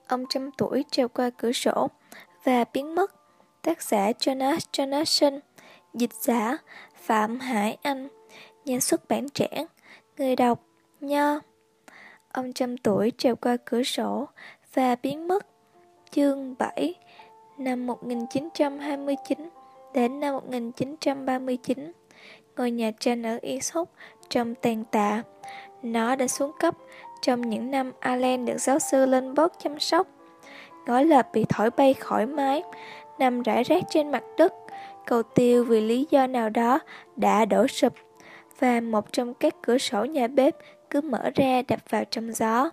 Ông trăm tuổi trèo qua cửa sổ và biến mất. Tác giả Jonas Jonasson. Dịch giả Phạm Hải Anh. Nhà xuất bản Trẻ. Người đọc Nho. Ông trăm tuổi trèo qua cửa sổ và biến mất. Chương 7. Năm 1929 đến năm 1939, ngôi nhà tranh ở Easthope trông tàn tạ. Nó đã xuống cấp trong những năm Allen được giáo sư Lundberg chăm sóc. Ngói lợp bị thổi bay khỏi mái, nằm rải rác trên mặt đất. Cầu tiêu vì lý do nào đó đã đổ sụp, và một trong các cửa sổ nhà bếp cứ mở ra đập vào trong gió.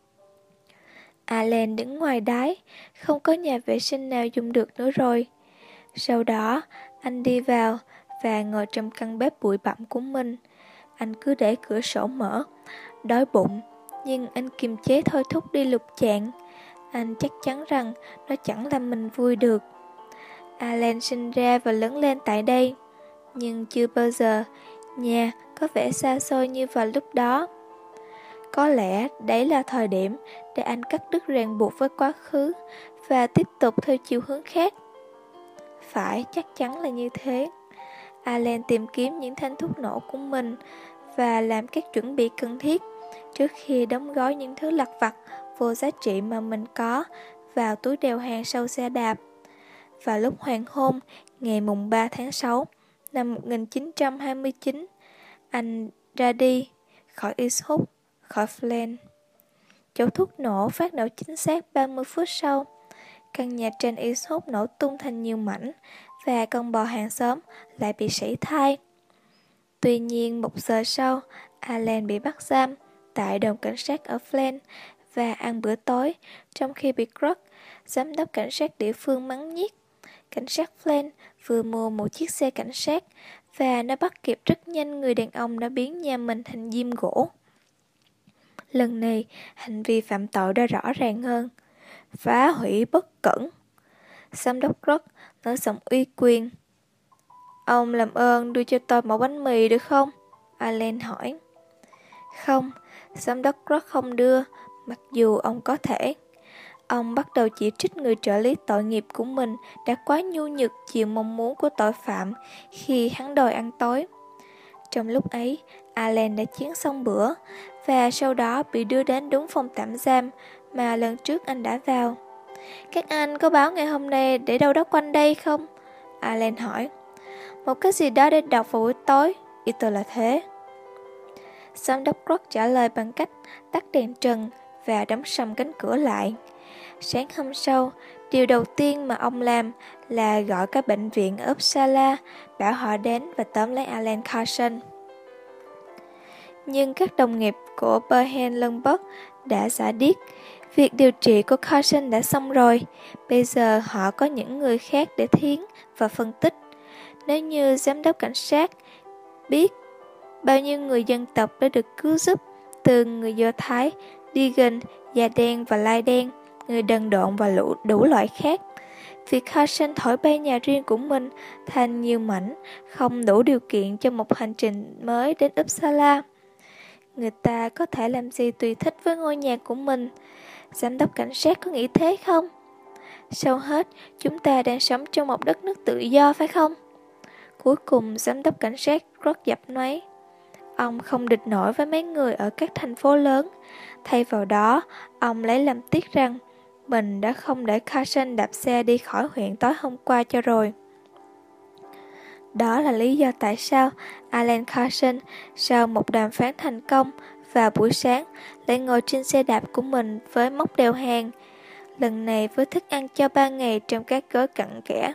Allen đứng ngoài đáy, không có nhà vệ sinh nào dùng được nữa rồi. Sau đó, anh đi vào và ngồi trong căn bếp bụi bặm của mình. Anh cứ để cửa sổ mở, đói bụng, nhưng anh kiềm chế thôi thúc đi lục chạng. Anh chắc chắn rằng nó chẳng làm mình vui được. Allen sinh ra và lớn lên tại đây, nhưng chưa bao giờ nhà có vẻ xa xôi như vào lúc đó. Có lẽ đấy là thời điểm để anh cắt đứt ràng buộc với quá khứ và tiếp tục theo chiều hướng khác. Phải, chắc chắn là như thế. Allen tìm kiếm những thanh thuốc nổ của mình và làm các chuẩn bị cần thiết trước khi đóng gói những thứ lặt vặt vô giá trị mà mình có vào túi đeo hàng sau xe đạp. Vào lúc hoàng hôn, ngày mùng 3 tháng 6 năm 1929, anh ra đi khỏi Easthope, khỏi Flint. Chỗ thuốc nổ phát nổ chính xác 30 phút sau. Căn nhà trên Easthope nổ tung thành nhiều mảnh và con bò hàng xóm lại bị sảy thai. Tuy nhiên, 1 giờ sau, Allen bị bắt giam tại đồn cảnh sát ở Flint và ăn bữa tối, trong khi bị Krug, giám đốc cảnh sát địa phương, mắng nhiếc. Cảnh sát Flint vừa mua một chiếc xe cảnh sát và nó bắt kịp rất nhanh người đàn ông đã biến nhà mình thành diêm gỗ. Lần này, hành vi phạm tội đã rõ ràng hơn. Phá hủy bất cẩn. Giám đốc Krug nói giọng uy quyền. Ông làm ơn đưa cho tôi một bánh mì được không? Allen hỏi. Không, giám đốc Krug không đưa, mặc dù ông có thể. Ông bắt đầu chỉ trích người trợ lý tội nghiệp của mình đã quá nhu nhược chiều mong muốn của tội phạm khi hắn đòi ăn tối. Trong lúc ấy, Allen đã chiến xong bữa và sau đó bị đưa đến đúng phòng tạm giam mà lần trước anh đã vào. Các anh có báo ngày hôm nay để đâu đó quanh đây không? Allen hỏi. Một cái gì đó để đọc vào buổi tối, ý tôi là thế. Giám đốc Krug trả lời bằng cách tắt đèn trần và đóng sầm cánh cửa lại. Sáng hôm sau, điều đầu tiên mà ông làm là gọi các bệnh viện ở Uppsala, bảo họ đến và tóm lấy Allen Carson. Nhưng các đồng nghiệp của Berhen Lundberg đã giả điếc. Việc điều trị của Carson đã xong rồi. Bây giờ họ có những người khác để thiến và phân tích. Nếu như giám đốc cảnh sát biết bao nhiêu người dân tộc đã được cứu giúp, từ người Do Thái, Digan, da đen và lai đen, người đần độn và đủ loại khác. Việc Carson thổi bay nhà riêng của mình thành nhiều mảnh không đủ điều kiện cho một hành trình mới đến Uppsala. Người ta có thể làm gì tùy thích với ngôi nhà của mình. Giám đốc cảnh sát có nghĩ thế không? Sau hết, chúng ta đang sống trong một đất nước tự do phải không? Cuối cùng, giám đốc cảnh sát Krug dập nhoáy. Ông không địch nổi với mấy người ở các thành phố lớn. Thay vào đó, ông lấy làm tiếc rằng mình đã không để Carson đạp xe đi khỏi huyện tối hôm qua cho rồi. Đó là lý do tại sao Allen Carson, sau một đàm phán thành công, vào buổi sáng lại ngồi trên xe đạp của mình với móc đeo hàng, lần này với thức ăn cho 3 ngày trong các gói cặn kẽ,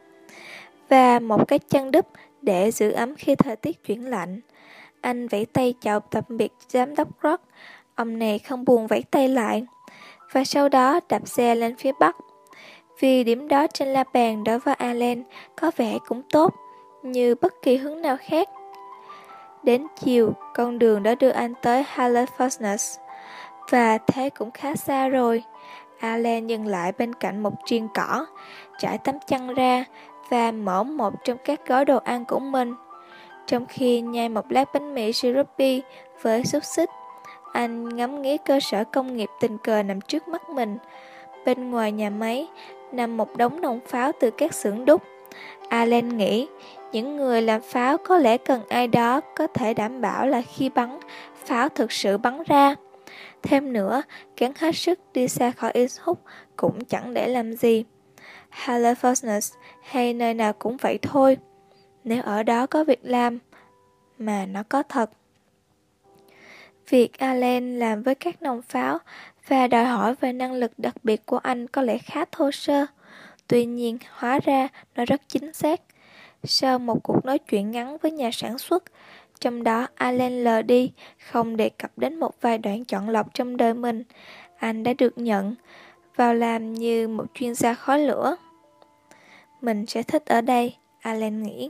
và một cái chăn đúp để giữ ấm khi thời tiết chuyển lạnh. Anh vẫy tay chào tạm biệt giám đốc Krug. Ông này không buồn vẫy tay lại, và sau đó đạp xe lên phía bắc. Vì điểm đó trên la bàn đối với Allen có vẻ cũng tốt như bất kỳ hướng nào khác. Đến chiều, con đường đã đưa anh tới Halifax, và thế cũng khá xa rồi. Allen dừng lại bên cạnh một triền cỏ, trải tấm chăn ra và mở một trong các gói đồ ăn của mình. Trong khi nhai một lát bánh mì syrupy với xúc xích, anh ngắm nghía cơ sở công nghiệp tình cờ nằm trước mắt mình. Bên ngoài nhà máy nằm một đống nòng pháo từ các xưởng đúc. Allen nghĩ những người làm pháo có lẽ cần ai đó có thể đảm bảo là khi bắn, pháo thực sự bắn ra. Thêm nữa, gắng hết sức đi xa khỏi Easthook cũng chẳng để làm gì. Halifax hay nơi nào cũng vậy thôi. Nếu ở đó có việc làm, mà nó có thật. Việc Allen làm với các nòng pháo và đòi hỏi về năng lực đặc biệt của anh có lẽ khá thô sơ. Tuy nhiên, hóa ra nó rất chính xác. Sau một cuộc nói chuyện ngắn với nhà sản xuất, trong đó Allen lờ đi, không đề cập đến một vài đoạn chọn lọc trong đời mình, anh đã được nhận vào làm như một chuyên gia khói lửa. Mình sẽ thích ở đây, Allen nghĩ.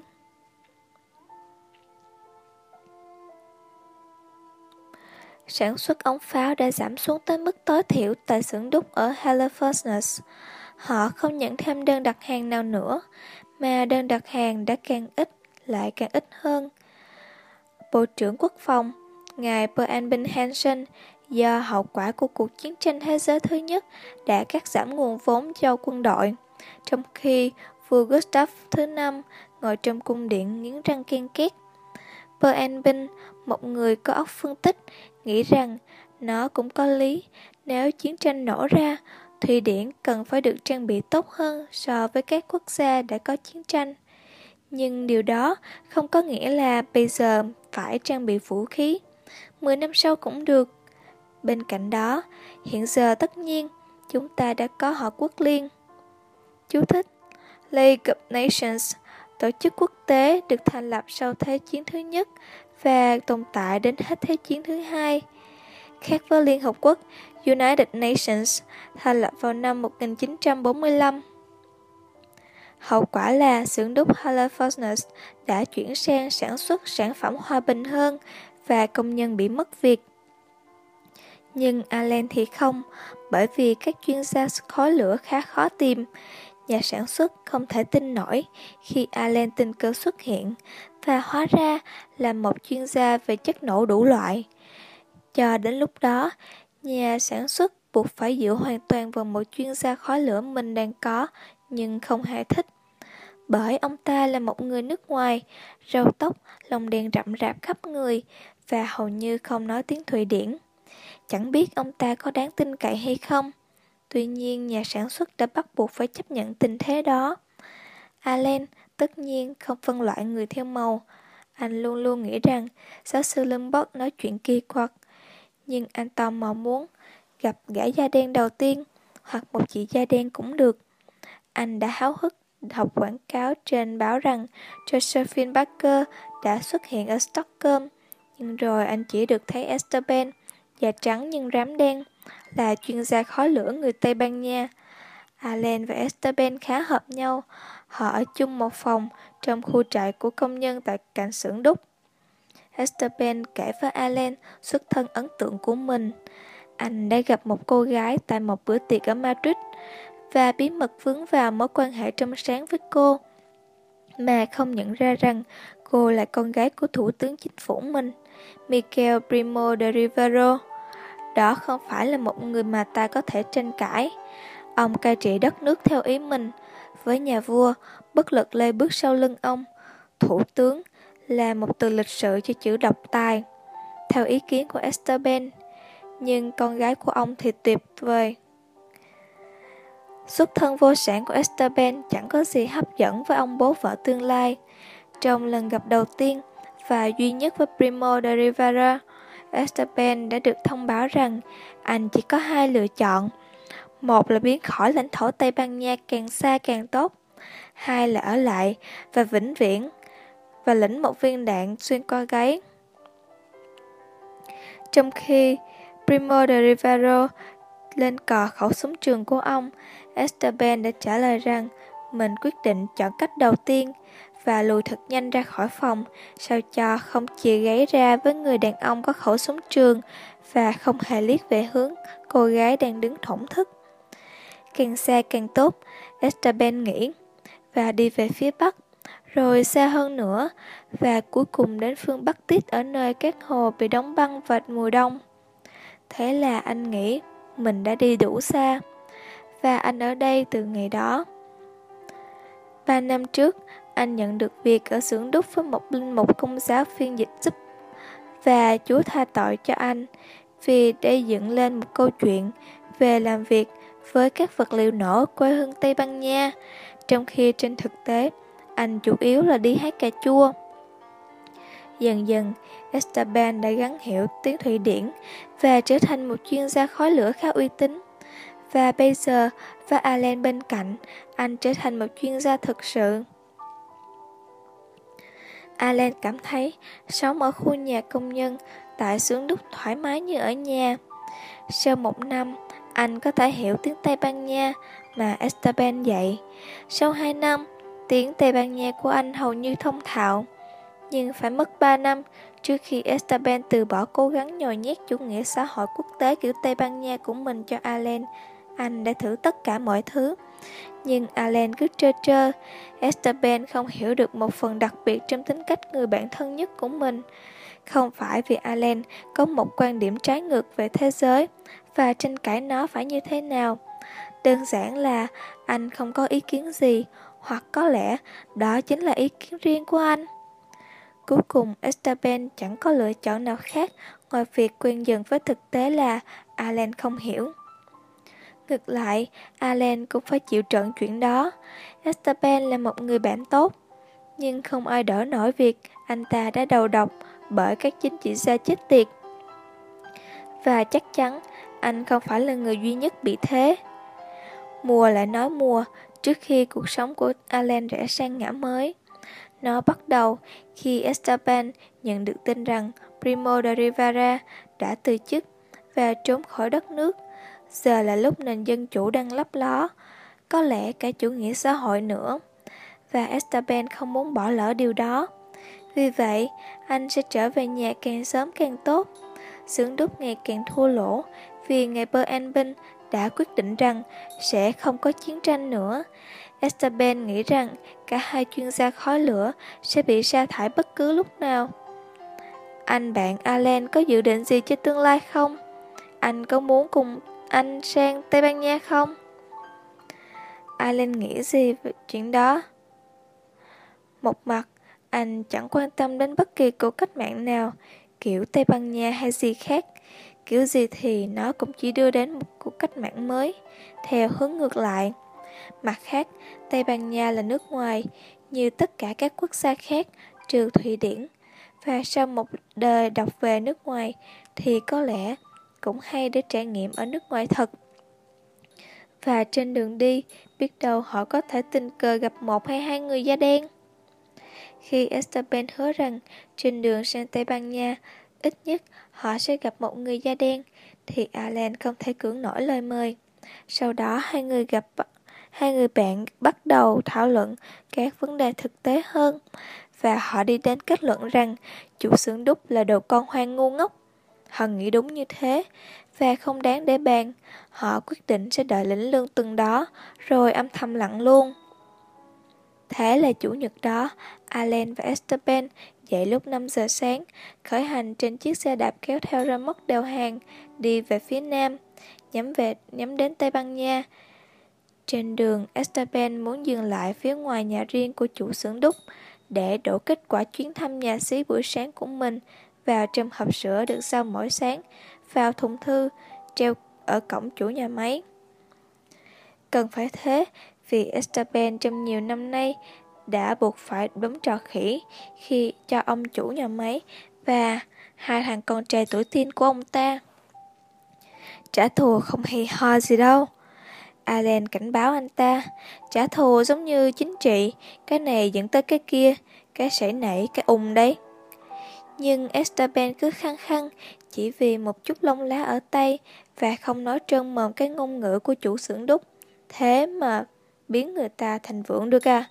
Sản xuất ống pháo đã giảm xuống tới mức tối thiểu tại xưởng đúc ở Halifax. Họ không nhận thêm đơn đặt hàng nào nữa, mà đơn đặt hàng đã càng ít lại càng ít hơn. Bộ trưởng Quốc phòng, ngài Peralbin Hansen, do hậu quả của cuộc chiến tranh thế giới thứ nhất đã cắt giảm nguồn vốn cho quân đội, trong khi vua Gustav thứ năm ngồi trong cung điện nghiến răng ken két. Peralbin, một người có óc phân tích, nghĩ rằng nó cũng có lý, nếu chiến tranh nổ ra, Thụy Điển cần phải được trang bị tốt hơn so với các quốc gia đã có chiến tranh. Nhưng điều đó không có nghĩa là bây giờ phải trang bị vũ khí. 10 năm sau cũng được. Bên cạnh đó, hiện giờ tất nhiên, chúng ta đã có Họ Quốc Liên. Chú thích: League of Nations, tổ chức quốc tế được thành lập sau Thế chiến thứ nhất và tồn tại đến hết Thế chiến thứ hai. Khác với Liên Hợp Quốc, United Nations thành lập vào năm 1945. Hậu quả là xưởng đúc Halifax đã chuyển sang sản xuất sản phẩm hòa bình hơn và công nhân bị mất việc. Nhưng Allen thì không, bởi vì các chuyên gia khói lửa khá khó tìm. Nhà sản xuất không thể tin nổi khi Allen tình cờ xuất hiện và hóa ra là một chuyên gia về chất nổ đủ loại. Cho đến lúc đó, nhà sản xuất buộc phải dựa hoàn toàn vào một chuyên gia khói lửa mình đang có nhưng không hề thích. Bởi ông ta là một người nước ngoài, râu tóc, lông đen rậm rạp khắp người và hầu như không nói tiếng Thụy Điển. Chẳng biết ông ta có đáng tin cậy hay không. Tuy nhiên, nhà sản xuất đã bắt buộc phải chấp nhận tình thế đó. Allen tất nhiên không phân loại người theo màu. Anh luôn luôn nghĩ rằng giáo sư Lundberg nói chuyện kỳ quặc. Nhưng anh tò mò muốn gặp gã da đen đầu tiên, hoặc một chị da đen cũng được. Anh đã háo hức đọc quảng cáo trên báo rằng Josephine Baker đã xuất hiện ở Stockholm. Nhưng rồi anh chỉ được thấy Esteban, da trắng nhưng rám đen, là chuyên gia khói lửa người Tây Ban Nha. Allen và Esteban khá hợp nhau. Họ ở chung một phòng trong khu trại của công nhân tại cạnh xưởng đúc. Esteban kể với Allen xuất thân ấn tượng của mình. Anh đã gặp một cô gái tại một bữa tiệc ở Madrid và bí mật vướng vào mối quan hệ trong sáng với cô, mà không nhận ra rằng cô là con gái của thủ tướng chính phủ mình, Miguel Primo de Rivera. Đó không phải là một người mà ta có thể tranh cãi. Ông cai trị đất nước theo ý mình. Với nhà vua, bất lực lê bước sau lưng ông. Thủ tướng là một từ lịch sự cho chữ độc tài, theo ý kiến của Esteban. Nhưng con gái của ông thì tuyệt vời. Xuất thân vô sản của Esteban chẳng có gì hấp dẫn với ông bố vợ tương lai. Trong lần gặp đầu tiên và duy nhất với Primo de Rivera, Esteban đã được thông báo rằng anh chỉ có hai lựa chọn. Một là biến khỏi lãnh thổ Tây Ban Nha càng xa càng tốt. Hai là ở lại và vĩnh viễn và lĩnh một viên đạn xuyên qua gáy. Trong khi Primo de Rivera lên cò khẩu súng trường của ông, Esteban đã trả lời rằng mình quyết định chọn cách đầu tiên và lùi thật nhanh ra khỏi phòng, sao cho không chìa gáy ra với người đàn ông có khẩu súng trường và không hề liếc về hướng cô gái đang đứng thổn thức. Càng xa càng tốt, Esteban nghĩ, và đi về phía bắc, rồi xa hơn nữa, và cuối cùng đến phương Bắc Tít ở nơi các hồ bị đóng băng vào mùa đông. Thế là anh nghĩ mình đã đi đủ xa. và anh ở đây từ ngày đó. 3 năm trước, anh nhận được việc ở xưởng đúc với một linh mục công giáo phiên dịch giúp, và Chúa tha tội cho anh vì đã dựng lên một câu chuyện về làm việc với các vật liệu nổ quê hương Tây Ban Nha, trong khi trên thực tế anh chủ yếu là đi hái cà chua. Dần dần, Esteban đã gắn hiểu tiếng Thụy Điển và trở thành một chuyên gia khói lửa khá uy tín. Và bây giờ, với Alan bên cạnh, anh trở thành một chuyên gia thực sự. Alan cảm thấy sống ở khu nhà công nhân tại xưởng đúc thoải mái như ở nhà. Sau 1 năm, anh có thể hiểu tiếng Tây Ban Nha mà Esteban dạy. Sau 2 năm, tiếng Tây Ban Nha của anh hầu như thông thạo. Nhưng phải mất 3 năm trước khi Esteban từ bỏ cố gắng nhồi nhét chủ nghĩa xã hội quốc tế kiểu Tây Ban Nha của mình cho Alan. Anh đã thử tất cả mọi thứ, nhưng Alan cứ trơ trơ. Esteban không hiểu được một phần đặc biệt trong tính cách người bạn thân nhất của mình. Không phải vì Alan có một quan điểm trái ngược về thế giới và tranh cãi nó phải như thế nào. Đơn giản là anh không có ý kiến gì, hoặc có lẽ đó chính là ý kiến riêng của anh. Cuối cùng, Esteban chẳng có lựa chọn nào khác ngoài việc quen dần với thực tế là Alan không hiểu. Ngược lại, Alan cũng phải chịu trận chuyện đó. Esteban là một người bạn tốt, nhưng không ai đỡ nổi việc anh ta đã đầu độc bởi các chính trị gia chết tiệt. Và chắc chắn anh không phải là người duy nhất bị thế. Mùa lại nói mùa, trước khi cuộc sống của Alan rẽ sang ngã mới. Nó bắt đầu khi Esteban nhận được tin rằng Primo de Rivera đã từ chức và trốn khỏi đất nước. Giờ là lúc nền dân chủ đang lấp ló, có lẽ cả chủ nghĩa xã hội nữa. Và Esteban không muốn bỏ lỡ điều đó. Vì vậy, anh sẽ trở về nhà càng sớm càng tốt. Xưởng đúc ngày càng thua lỗ vì ngày bơ an binh đã quyết định rằng sẽ không có chiến tranh nữa. Esteban nghĩ rằng cả hai chuyên gia khói lửa sẽ bị sa thải bất cứ lúc nào. Anh bạn Alan có dự định gì cho tương lai không? Anh có muốn cùng anh sang Tây Ban Nha không? Alan nghĩ gì về chuyện đó? Một mặt, anh chẳng quan tâm đến bất kỳ cuộc cách mạng nào, kiểu Tây Ban Nha hay gì khác. Kiểu gì thì nó cũng chỉ đưa đến một cuộc cách mạng mới, theo hướng ngược lại. Mặt khác, Tây Ban Nha là nước ngoài, như tất cả các quốc gia khác trừ Thụy Điển. Và sau một đời đọc về nước ngoài, thì có lẽ cũng hay để trải nghiệm ở nước ngoài thật. Và trên đường đi, biết đâu họ có thể tình cờ gặp 1 hay 2 người da đen. Khi Esteban hứa rằng trên đường sang Tây Ban Nha, ít nhất họ sẽ gặp một người da đen, thì Alan không thể cưỡng nổi lời mời. Sau đó hai người bạn bắt đầu thảo luận các vấn đề thực tế hơn, và họ đi đến kết luận rằng chủ xưởng đúc là đồ con hoang ngu ngốc. Họ nghĩ đúng như thế, và không đáng để bàn. Họ quyết định sẽ đợi lĩnh lương tuần đó, rồi âm thầm lặng luôn. Thế là chủ nhật đó, Alan và Esteban dậy lúc 5 giờ sáng, khởi hành trên chiếc xe đạp kéo theo rơ móc đeo hàng, đi về phía nam, nhắm đến Tây Ban Nha. Trên đường, Esteban muốn dừng lại phía ngoài nhà riêng của chủ xưởng đúc để đổ kết quả chuyến thăm nhà xí buổi sáng của mình vào trong hộp sữa được sau mỗi sáng, vào thùng thư treo ở cổng chủ nhà máy. Cần phải thế, vì Esteban trong nhiều năm nay đã buộc phải bấm trò khỉ khi cho ông chủ nhà máy và 2 thằng con trai tuổi teen của ông ta. Trả thù không hay ho gì đâu. Alan cảnh báo anh ta. Trả thù giống như chính trị, cái này dẫn tới cái kia, cái sảy nảy, cái đấy. Nhưng Esteban cứ khăng khăng chỉ vì một chút lông lá ở tay và không nói trơn mồm cái ngôn ngữ của chủ xưởng đúc. Thế mà biến người ta thành vượng được à?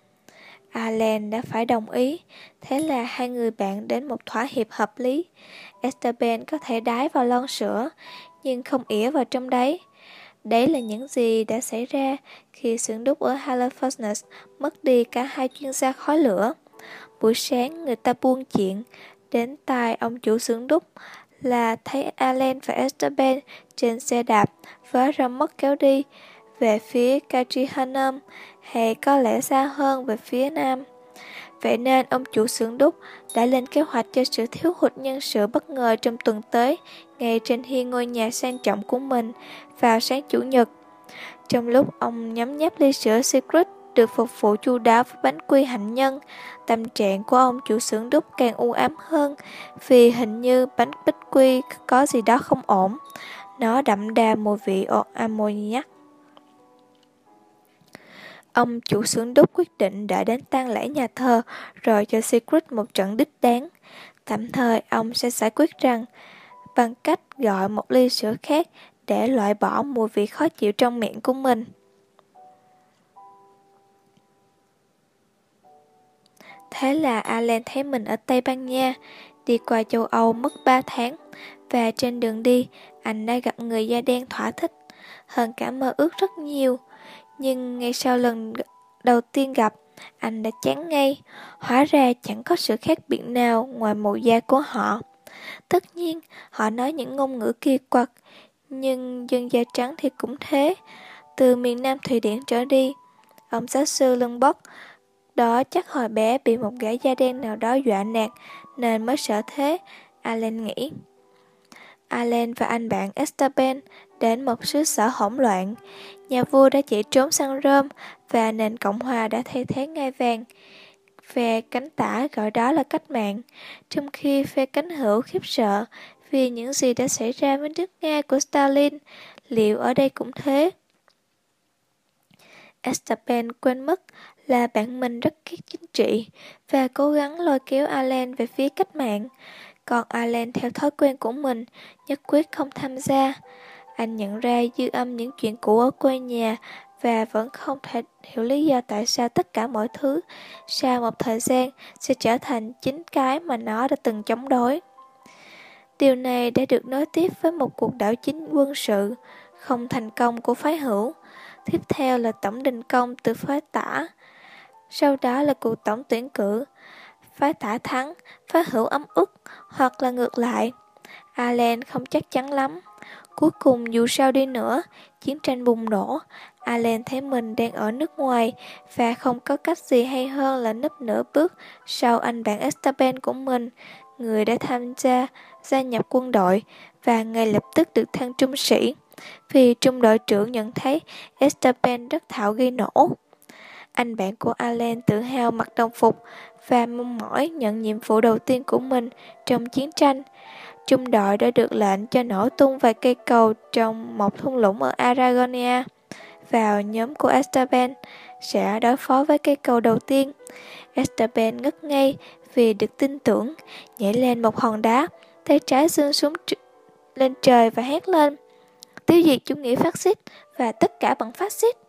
Alan đã phải đồng ý. Thế là hai người bạn đến một thỏa hiệp hợp lý. Esteban có thể đái vào lon sữa, nhưng không ỉa vào trong đấy. Đấy là những gì đã xảy ra khi xưởng đúc ở Halifax mất đi cả 2 chuyên gia khói lửa. Buổi sáng người ta buôn chuyện, đến tai ông chủ xưởng đúc là thấy Alan và Esteban trên xe đạp với rơ móc kéo đi, về phía Catrihanum, hay có lẽ xa hơn về phía nam. Vậy nên ông chủ xưởng đúc đã lên kế hoạch cho sự thiếu hụt nhân sự bất ngờ trong tuần tới, ngay trên hiên ngôi nhà sang trọng của mình vào sáng Chủ nhật. Trong lúc ông nhấm nháp ly sữa Secret được phục vụ chu đáo với bánh quy hạnh nhân, tâm trạng của ông chủ xưởng đúc càng u ám hơn, vì hình như bánh bích quy có gì đó không ổn. Nó đậm đà mùi vị ammoniac. Ông chủ xưởng đúc quyết định đã đến tang lễ nhà thờ rồi cho Secret một trận đích đáng. Tạm thời ông sẽ giải quyết bằng cách gọi một ly sữa khác để loại bỏ mùi vị khó chịu trong miệng của mình. Thế là Alan thấy mình ở Tây Ban Nha, đi qua châu Âu mất 3 tháng, và trên đường đi, anh đã gặp người da đen thỏa thích, hơn cả mơ ước rất nhiều. Nhưng ngay sau lần đầu tiên gặp, anh đã chán ngay, hóa ra chẳng có sự khác biệt nào ngoài màu da của họ. Tất nhiên, họ nói những ngôn ngữ kỳ quặc, nhưng dân da trắng thì cũng thế. Từ miền Nam Thụy Điển trở đi, ông giáo sư Lundborg đó chắc hồi bé bị một gã da đen nào đó dọa nạt nên mới sợ thế, Alan nghĩ. Alan và anh bạn Esteban đến một xứ sở hỗn loạn. Nhà vua đã chạy trốn sang Rome và nền Cộng hòa đã thay thế ngai vàng. Phe cánh tả gọi đó là cách mạng, trong khi phe cánh hữu khiếp sợ vì những gì đã xảy ra với nước Nga của Stalin. Liệu ở đây cũng thế? Esteban quên mất là bạn mình rất ghét chính trị và cố gắng lôi kéo Alan về phía cách mạng. Còn Alan theo thói quen của mình, nhất quyết không tham gia. Anh nhận ra dư âm những chuyện cũ ở quê nhà và vẫn không thể hiểu lý do tại sao tất cả mọi thứ sau một thời gian sẽ trở thành chính cái mà nó đã từng chống đối. Điều này đã được nối tiếp với một cuộc đảo chính quân sự không thành công của phái hữu. Tiếp theo là tổng đình công từ phái tả. Sau đó là cuộc tổng tuyển cử. Phái tả thắng, phái hữu ấm ức, hoặc là ngược lại. Alan không chắc chắn lắm. Cuối cùng dù sao đi nữa, chiến tranh bùng nổ. Alan thấy mình đang ở nước ngoài và không có cách gì hay hơn là nấp nửa bước sau anh bạn Esteban của mình, người đã gia nhập quân đội và ngay lập tức được thăng trung sĩ, vì trung đội trưởng nhận thấy Esteban rất thạo gây nổ. Anh bạn của Alan tự hào mặc đồng phục và mong mỏi nhận nhiệm vụ đầu tiên của mình trong chiến tranh. Trung đội đã được lệnh cho nổ tung vài cây cầu trong một thung lũng ở Aragonia. Vào nhóm của Esteban sẽ đối phó với cây cầu đầu tiên. Esteban ngất ngay vì được tin tưởng, nhảy lên một hòn đá, tay trái giương súng lên trời và hét lên: tiêu diệt chủ nghĩa phát xít và tất cả bằng phát xít.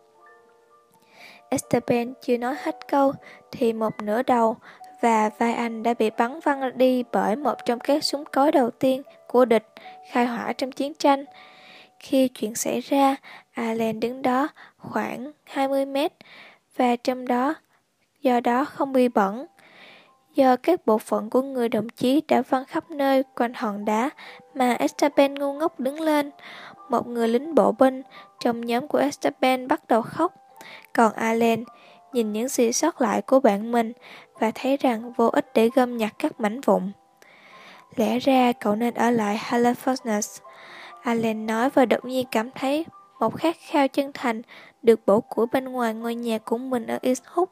Esteban chưa nói hết câu thì một nửa đầu và vai anh đã bị bắn văng đi bởi một trong các súng cối đầu tiên của địch khai hỏa trong chiến tranh. Khi chuyện xảy ra, Alan đứng đó khoảng 20 mét và do đó không bị bẩn. Do các bộ phận của người đồng chí đã văng khắp nơi quanh hòn đá mà Esteban ngu ngốc đứng lên. Một người lính bộ binh trong nhóm của Esteban bắt đầu khóc. Còn Alan nhìn những gì sót lại của bạn mình và thấy rằng vô ích để gom nhặt các mảnh vụn. Lẽ ra cậu nên ở lại Halifax, Alan nói, và đột nhiên cảm thấy một khát khao chân thành được bổ củi bên ngoài ngôi nhà của mình ở East Hook.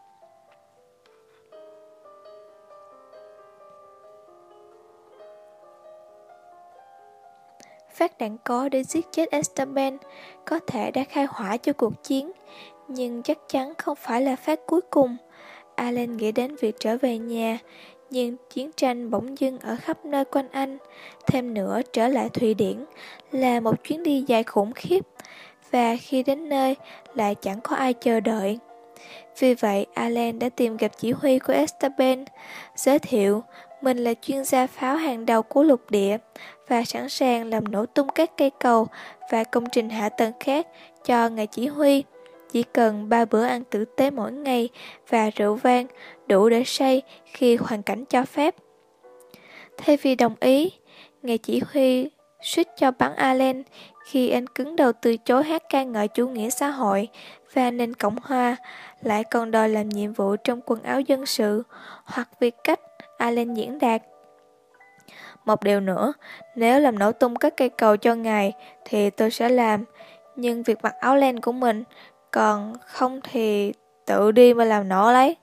Phát đạn có để giết chết Esteban có thể đã khai hỏa cho cuộc chiến, nhưng chắc chắn không phải là phát cuối cùng. Alan nghĩ đến việc trở về nhà, nhưng chiến tranh bỗng dưng ở khắp nơi quanh anh. Thêm nữa, trở lại Thụy Điển là một chuyến đi dài khủng khiếp, và khi đến nơi lại chẳng có ai chờ đợi. Vì vậy, Alan đã tìm gặp chỉ huy của Esteban, giới thiệu mình là chuyên gia pháo hàng đầu của lục địa và sẵn sàng làm nổ tung các cây cầu và công trình hạ tầng khác cho ngài chỉ huy. Chỉ cần 3 bữa ăn tử tế mỗi ngày và rượu vang đủ để say khi hoàn cảnh cho phép. Thay vì đồng ý, ngài chỉ huy suýt cho bắn Allen khi anh cứng đầu từ chối hát ca ngợi chủ nghĩa xã hội và nền Cộng hòa, lại còn đòi làm nhiệm vụ trong quần áo dân sự, hoặc vì cách Allen diễn đạt. Một điều nữa, nếu làm nổ tung các cây cầu cho ngài thì tôi sẽ làm, nhưng việc mặc áo len của mình, còn không thì tự đi mà làm nổ lấy.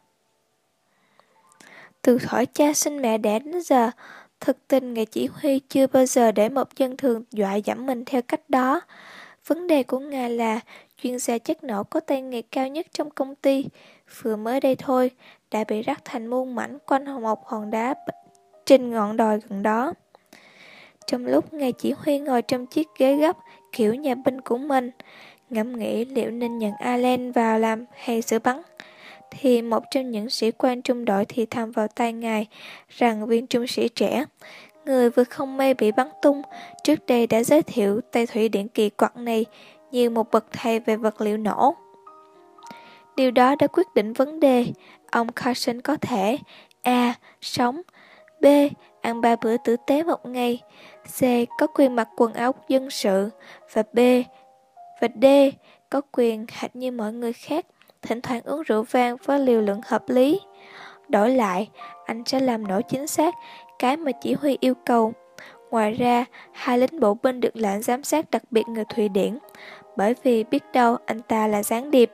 Từ thuở cha sinh mẹ đẻ đến giờ, thực tình ngài chỉ huy chưa bao giờ để một dân thường dọa dẫm mình theo cách đó. Vấn đề của ngài là chuyên gia chất nổ có tay nghề cao nhất trong công ty, vừa mới đây thôi, đã bị rắc thành muôn mảnh quanh một hòn đá trên ngọn đồi gần đó. Trong lúc ngài chỉ huy ngồi trong chiếc ghế gấp kiểu nhà binh của mình, ngẫm nghĩ liệu nên nhận Allen vào làm hay xử bắn, thì một trong những sĩ quan trung đội thì thầm vào tai ngài rằng viên trung sĩ trẻ, người vừa không may bị bắn tung, trước đây đã giới thiệu tay thủy điển kỳ quặc này như một bậc thầy về vật liệu nổ. Điều đó đã quyết định vấn đề. Ông Carson có thể A. Sống, B. Ăn 3 bữa tử tế một ngày, C. Có quyền mặc quần áo dân sự, và D. Có quyền hệt như mọi người khác, thỉnh thoảng uống rượu vang với liều lượng hợp lý. Đổi lại, anh sẽ làm nổ chính xác cái mà chỉ huy yêu cầu. Ngoài ra, 2 lính bộ binh được lệnh giám sát đặc biệt người Thụy Điển, bởi vì biết đâu anh ta là gián điệp.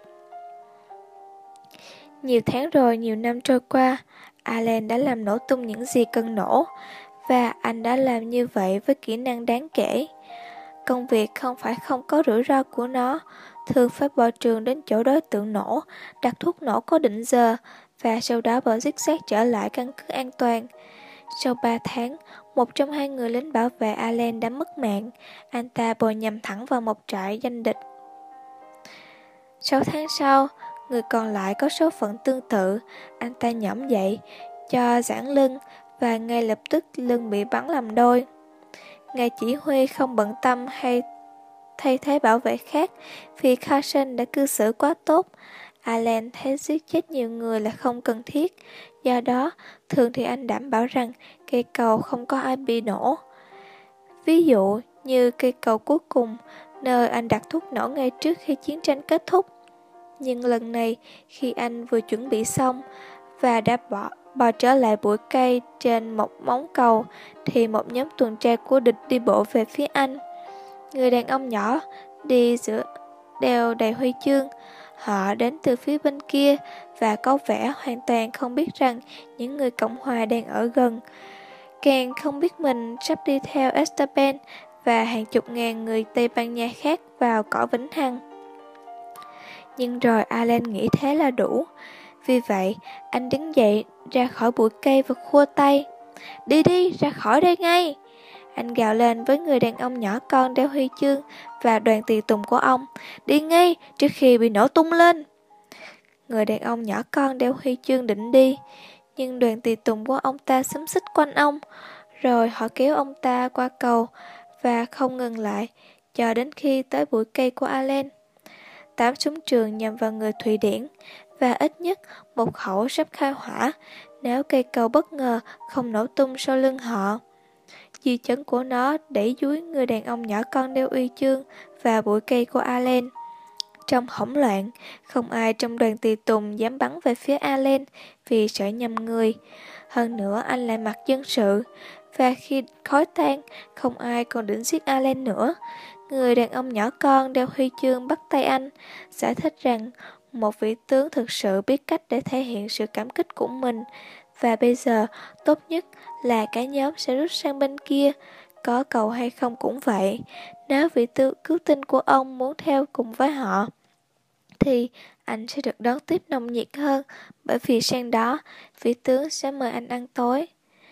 Nhiều tháng rồi, nhiều năm trôi qua, Allen đã làm nổ tung những gì cần nổ, và anh đã làm như vậy với kỹ năng đáng kể. Công việc không phải không có rủi ro của nó, thường phải bỏ trường đến chỗ đối tượng nổ, đặt thuốc nổ có định giờ, và sau đó bỏ zig zag trở lại căn cứ an toàn. Sau 3 tháng, một trong 2 người lính bảo vệ Allen đã mất mạng, anh ta bồi nhầm thẳng vào một trại danh địch. 6 tháng sau, người còn lại có số phận tương tự, anh ta nhõm dậy, cho giãn lưng, và ngay lập tức lưng bị bắn làm đôi. Ngài chỉ huy không bận tâm hay thay thế bảo vệ khác, vì Carson đã cư xử quá tốt. Allen thấy giết chết nhiều người là không cần thiết, do đó thường thì anh đảm bảo rằng cây cầu không có ai bị nổ. Ví dụ như cây cầu cuối cùng, nơi anh đặt thuốc nổ ngay trước khi chiến tranh kết thúc. Nhưng lần này, khi anh vừa chuẩn bị xong và đã bò trở lại bụi cây trên một móng cầu, thì một nhóm tuần tra của địch đi bộ về phía anh. Người đàn ông nhỏ đi giữa đeo đầy huy chương. Họ đến từ phía bên kia và có vẻ hoàn toàn không biết rằng những người Cộng hòa đang ở gần. Càng không biết mình sắp đi theo Esteban và hàng chục ngàn người Tây Ban Nha khác vào cõi vĩnh hằng. Nhưng rồi Allen nghĩ thế là đủ. Vì vậy, anh đứng dậy ra khỏi bụi cây và khua tay. Đi đi, ra khỏi đây ngay! Anh gào lên với người đàn ông nhỏ con đeo huy chương và đoàn tùy tùng của ông. Đi ngay, trước khi bị nổ tung lên! Người đàn ông nhỏ con đeo huy chương định đi, nhưng đoàn tùy tùng của ông ta xúm xít quanh ông. Rồi họ kéo ông ta qua cầu và không ngừng lại, cho đến khi tới bụi cây của Allen. 8 súng trường nhằm vào người Thụy Điển, và ít nhất một khẩu sắp khai hỏa nếu cây cầu bất ngờ không nổ tung sau lưng họ. Dư chấn của nó đẩy dúi người đàn ông nhỏ con đeo huy chương và bụi cây của Allen. Trong hỗn loạn, không ai trong đoàn tùy tùng dám bắn về phía Allen vì sợ nhầm người. Hơn nữa anh lại mặc dân sự, và khi khói tan, không ai còn định giết Allen nữa. Người đàn ông nhỏ con đeo huy chương bắt tay anh, giải thích rằng một vị tướng thực sự biết cách để thể hiện sự cảm kích của mình, và bây giờ tốt nhất là cả nhóm sẽ rút sang bên kia, có cầu hay không cũng vậy. Nếu vị cứu tinh của ông muốn theo cùng với họ, thì anh sẽ được đón tiếp nồng nhiệt hơn, bởi vì sang đó, vị tướng sẽ mời anh ăn tối.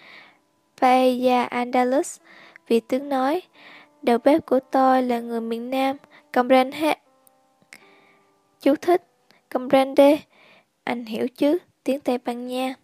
Paella Andalus, vị tướng nói, đầu bếp của tôi là người miền Nam, comprende. Chú thích, comprende, anh hiểu chứ, tiếng Tây Ban Nha.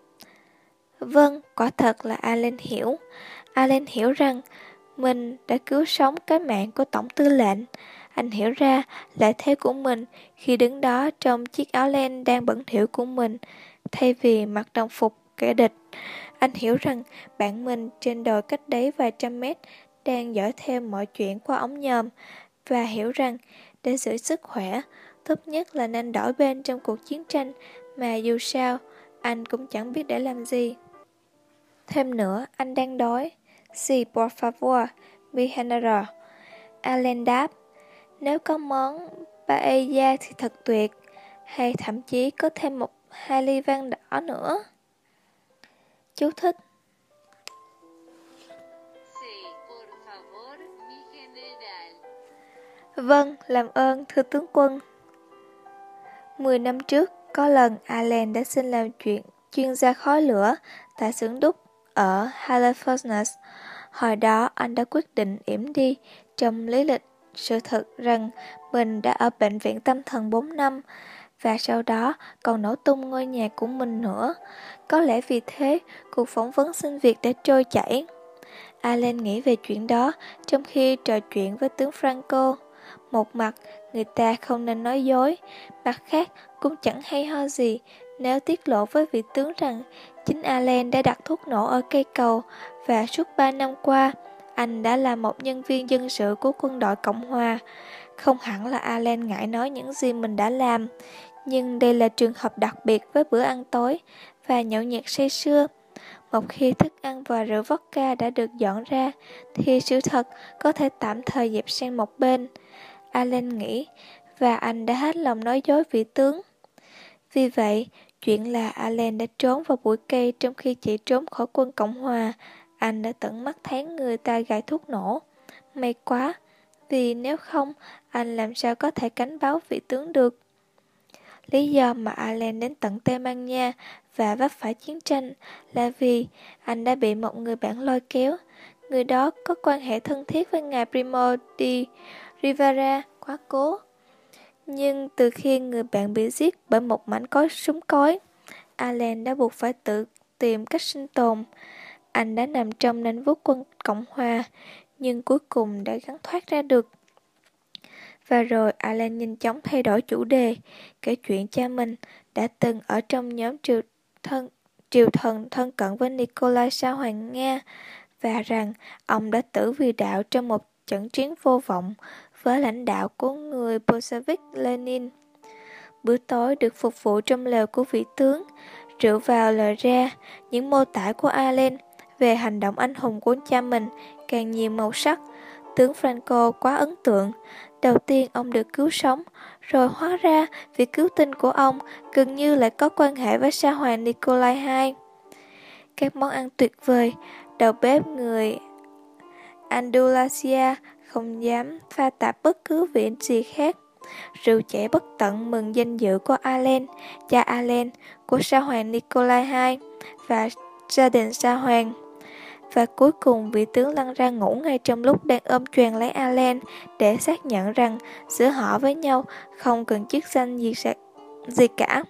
Vâng, quả thật là Allen hiểu. Allen hiểu rằng mình đã cứu sống cái mạng của tổng tư lệnh. Anh hiểu ra lợi thế của mình khi đứng đó trong chiếc áo len đang bẩn thỉu của mình, thay vì mặc đồng phục kẻ địch. Anh hiểu rằng bạn mình trên đồi cách đấy vài trăm mét đang dõi theo mọi chuyện qua ống nhòm và hiểu rằng để giữ sức khỏe, tốt nhất là nên đổi bên trong cuộc chiến tranh mà dù sao, anh cũng chẳng biết để làm gì. Thêm nữa, anh đang đói. Sí, por favor, mi general. Alan đáp, nếu có món paella thì thật tuyệt, hay thậm chí có thêm 2 ly vang đỏ nữa. Chú thích. Vâng, làm ơn, thưa tướng quân. 10 năm trước, có lần Alan đã xin làm chuyên gia khói lửa tại xưởng đúc ở Halifax. Hồi đó, anh đã quyết định yểm đi trong lý lịch sự thật rằng mình đã ở bệnh viện tâm thần 4 năm và sau đó còn nổ tung ngôi nhà của mình nữa. Có lẽ vì thế, cuộc phỏng vấn xin việc đã trôi chảy. Alan nghĩ về chuyện đó trong khi trò chuyện với tướng Franco. Một mặt, người ta không nên nói dối, mặt khác cũng chẳng hay ho gì nếu tiết lộ với vị tướng rằng chính Alan đã đặt thuốc nổ ở cây cầu và suốt 3 năm qua, anh đã là một nhân viên dân sự của quân đội Cộng Hòa. Không hẳn là Alan ngại nói những gì mình đã làm, nhưng đây là trường hợp đặc biệt với bữa ăn tối và nhậu nhẹt say sưa. Một khi thức ăn và rượu vodka đã được dọn ra, thì sự thật có thể tạm thời dẹp sang một bên. Alan nghĩ, và anh đã hết lòng nói dối vị tướng. Vì vậy, chuyện là Alan đã trốn vào bụi cây trong khi chạy trốn khỏi quân Cộng Hòa. Anh đã tận mắt thấy người ta gài thuốc nổ. May quá, vì nếu không, anh làm sao có thể cảnh báo vị tướng được. Lý do mà Alan đến tận Tây Ban Nha và vấp phải chiến tranh là vì anh đã bị một người bạn lôi kéo. Người đó có quan hệ thân thiết với ngài Primo de Rivera quá cố. Nhưng từ khi người bạn bị giết bởi một mảnh súng cối, Alan đã buộc phải tự tìm cách sinh tồn. Anh đã nằm trong nanh vuốt quân Cộng Hòa, nhưng cuối cùng đã gắng thoát ra được. Và rồi Alan nhanh chóng thay đổi chủ đề, kể chuyện cha mình đã từng ở trong nhóm triều thần thân cận với Nikolai Sa Hoàng Nga, và rằng ông đã tử vì đạo trong một trận chiến vô vọng với lãnh đạo của người Bolshevik Lenin. Bữa tối được phục vụ trong lều của vị tướng, rượu vào lời ra, những mô tả của Alan về hành động anh hùng của cha mình càng nhiều màu sắc. Tướng Franco quá ấn tượng. Đầu tiên ông được cứu sống, rồi hóa ra việc cứu tinh của ông gần như lại có quan hệ với Sa Hoàng Nikolai II. Các món ăn tuyệt vời, đầu bếp người Andalusia không dám pha tạp bất cứ vị gì khác. Rượu chảy bất tận mừng danh dự của Alan, cha Alan, của Sa Hoàng Nikolai II và gia đình Sa Hoàng. Và cuối cùng vị tướng lăn ra ngủ ngay trong lúc đang ôm choàng lấy Alan để xác nhận rằng giữa họ với nhau không cần chức danh gì cả.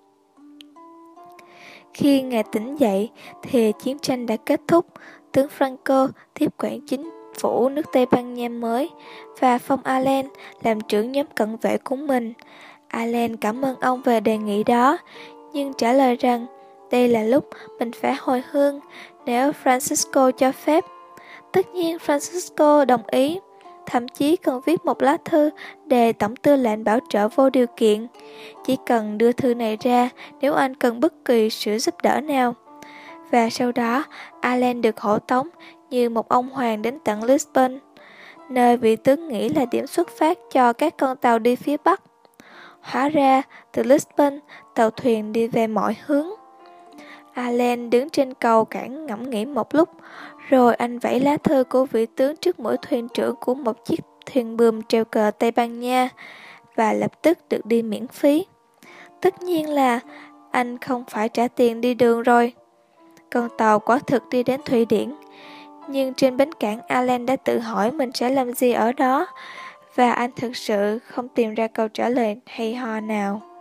Khi ngài tỉnh dậy thì chiến tranh đã kết thúc. Tướng Franco tiếp quản chính phủ nước Tây Ban Nha mới và phong Alan làm trưởng nhóm cận vệ của mình. Alan cảm ơn ông về đề nghị đó, nhưng trả lời rằng đây là lúc mình phải hồi hương nếu Francisco cho phép. Tất nhiên Francisco đồng ý, thậm chí còn viết một lá thư đề tổng tư lệnh bảo trợ vô điều kiện. Chỉ cần đưa thư này ra nếu anh cần bất kỳ sự giúp đỡ nào. Và sau đó, Alan được hộ tống như một ông hoàng đến tận Lisbon, nơi vị tướng nghĩ là điểm xuất phát cho các con tàu đi phía Bắc. Hóa ra, từ Lisbon, tàu thuyền đi về mọi hướng. Alan đứng trên cầu cảng ngẫm nghĩ một lúc, rồi anh vẫy lá thư của vị tướng trước mũi thuyền trưởng của một chiếc thuyền buồm treo cờ Tây Ban Nha, và lập tức được đi miễn phí. Tất nhiên là anh không phải trả tiền đi đường rồi. Con tàu quả thực đi đến Thụy Điển, nhưng trên bến cảng Alan đã tự hỏi mình sẽ làm gì ở đó, và anh thực sự không tìm ra câu trả lời hay ho nào.